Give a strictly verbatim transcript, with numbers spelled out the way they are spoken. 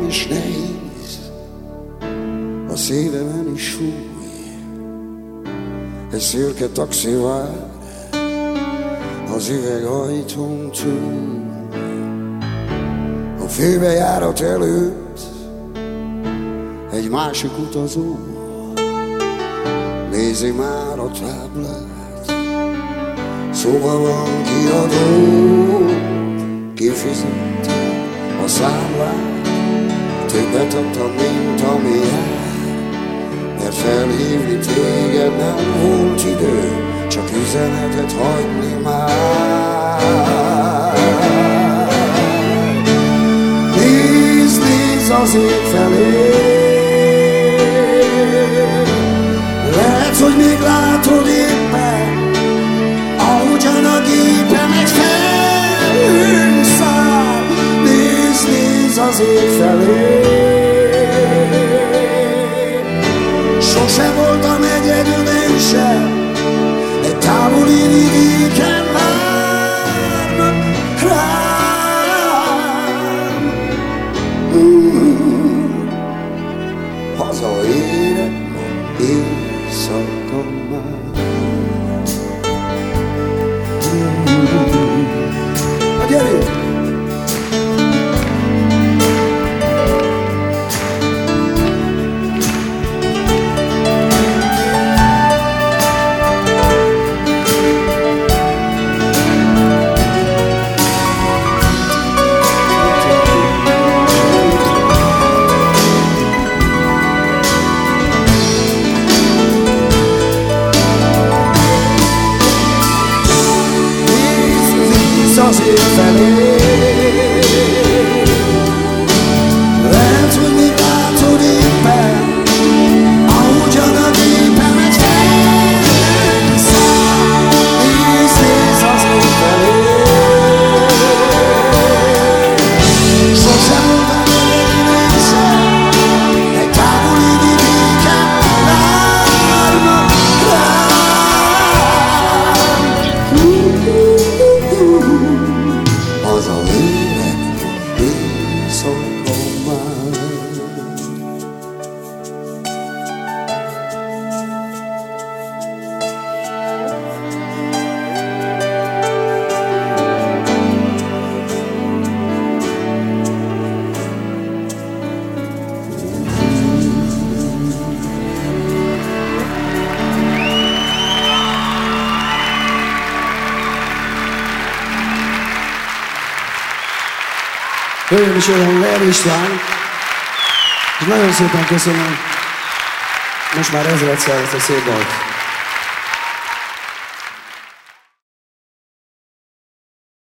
is nehéz, a szívemen is fúj. Egy szürke taxi vár az üveghajtón túl. A főbejárat előtt egy másik utazó nézi már a táblát. Szóval van kiadó, kifizette a számlát. Többet adtam, mint ami jár, mert felhívni téged nem volt idő, csak üzenetet hagyni már. Nézd, nézd az ég felé, lehet, hogy még látod éppen, ahogyan a gépen egy felhőn száll. Nézd, nézd az ég felé, sose voltam egyedül én sem, egy távoli vidéken várnak rám. Mm. Hazaérek éjszaka már. Mm. Na gyerünk! Az ég felé, lehet, hogy még látod éppen, ahogyan a gépen egy felhőn száll. Nézd, nézd az ég felé, sosem voltam egyedül én sem, egy távoli vidéken várnak rám. Hazaérek éjszaka már. Hölgyeim és Uraim, Leer István, és nagyon szépen köszönöm most már ezredszer ezt a szép dalt.